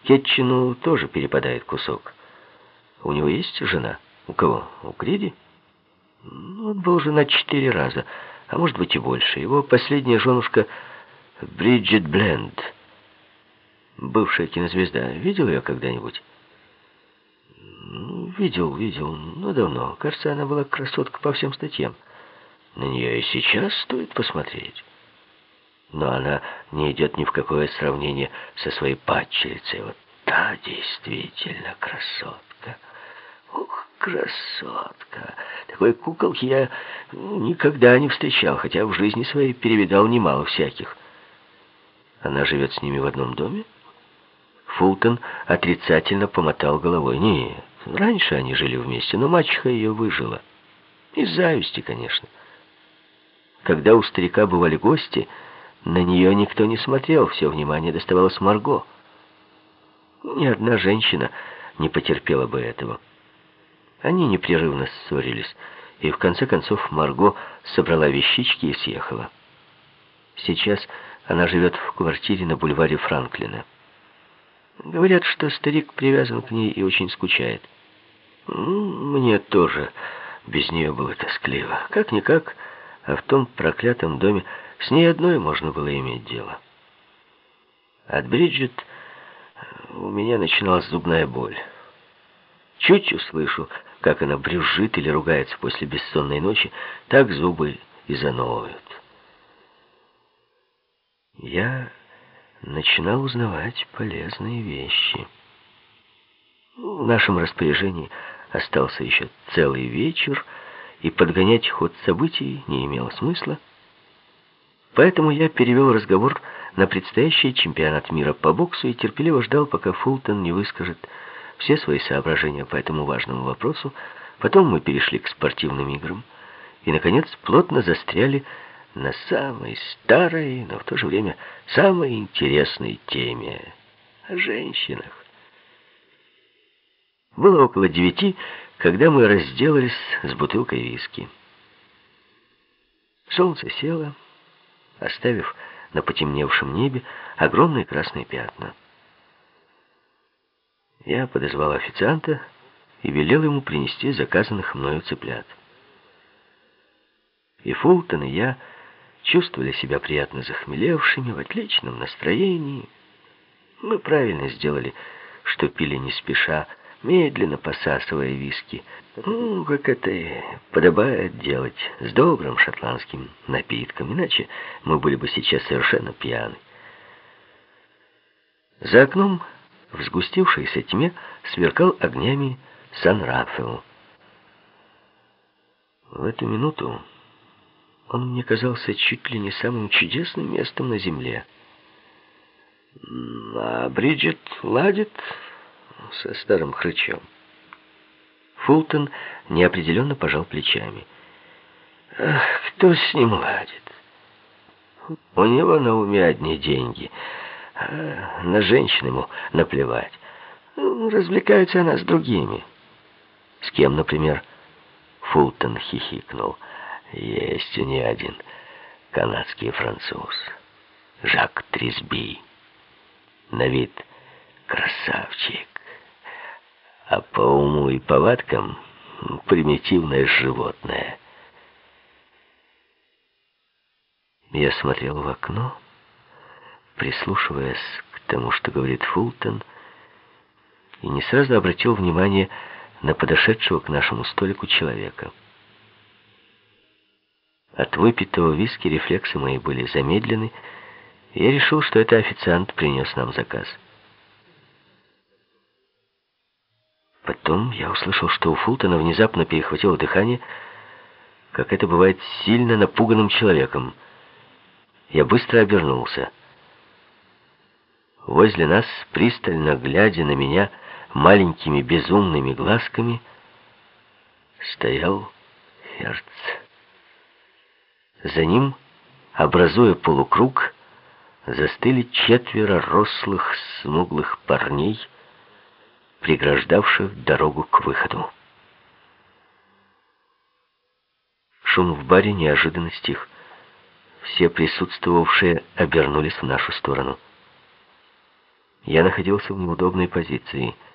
Кетчину тоже перепадает кусок. У него есть жена? У кого? У Криди? Он был женат 4 раза, а может быть и больше. Его последняя женушка Бриджит Бленд, бывшая кинозвезда. Видел ее когда-нибудь? Видел, но давно. Кажется, она была красотка по всем статьям. На нее и сейчас стоит посмотреть. Но она не идет ни в какое сравнение со своей падчерицей. Вот та действительно красотка. Ух, красотка. Такой куколки я никогда не встречал, хотя в жизни своей перевидал немало всяких. Она живет с ними в одном доме? Фултон отрицательно помотал головой. Нет, раньше они жили вместе, но мачеха ее выжила. Из зависти, конечно. Когда у старика бывали гости, на нее никто не смотрел, все внимание доставалось Марго. Ни одна женщина не потерпела бы этого. Они непрерывно ссорились, и в конце концов Марго собрала вещички и съехала. Сейчас она живет в квартире на бульваре Франклина. Говорят, что старик привязан к ней и очень скучает. Мне тоже без нее было тоскливо. Как-никак, а в том проклятом доме с ней одной можно было иметь дело. От Бриджит у меня начиналась зубная боль. Чуть услышу, как она брюзжит или ругается после бессонной ночи, так зубы и заноют. Я начинал узнавать полезные вещи. В нашем распоряжении остался еще целый вечер, и подгонять ход событий не имело смысла. Поэтому я перевел разговор на предстоящий чемпионат мира по боксу и терпеливо ждал, пока Фултон не выскажет все свои соображения по этому важному вопросу. Потом мы перешли к спортивным играм и, наконец, плотно застряли на самой старой, но в то же время самой интересной теме — о женщинах. Было около 9, когда мы разделались с бутылкой виски. Солнце село, оставив на потемневшем небе огромные красные пятна. Я подозвал официанта и велел ему принести заказанных мною цыплят. И Фултон, и я чувствовали себя приятно захмелевшими, в отличном настроении. Мы правильно сделали, что пили не спеша, медленно посасывая виски. Как это и подобает делать с добрым шотландским напитком, иначе мы были бы сейчас совершенно пьяны. За окном в сгустившейся тьме сверкал огнями Сан-Рафаэл. В эту минуту он мне казался чуть ли не самым чудесным местом на земле. А Бриджит ладит со старым хрычом. Фултон неопределенно пожал плечами. Ах, кто с ним ладит? У него на уме одни деньги, а на женщин ему наплевать. Развлекается она с другими. С кем, например? Фултон хихикнул. Есть у нее один канадский француз, Жак Трисби. На вид красавчик, а по уму и повадкам примитивное животное. Я смотрел в окно, прислушиваясь к тому, что говорит Фултон, и не сразу обратил внимание на подошедшего к нашему столику человека. От выпитого виски рефлексы мои были замедлены, и я решил, что это официант принес нам заказ. Потом я услышал, что у Фултона внезапно перехватило дыхание, как это бывает с сильно напуганным человеком. Я быстро обернулся. Возле нас, пристально глядя на меня маленькими безумными глазками, стоял Херц. За ним, образуя полукруг, застыли 4 рослых, смуглых парней, преграждавших дорогу к выходу. Шум в баре неожиданно стих. Все присутствовавшие обернулись в нашу сторону. Я находился в неудобной позиции.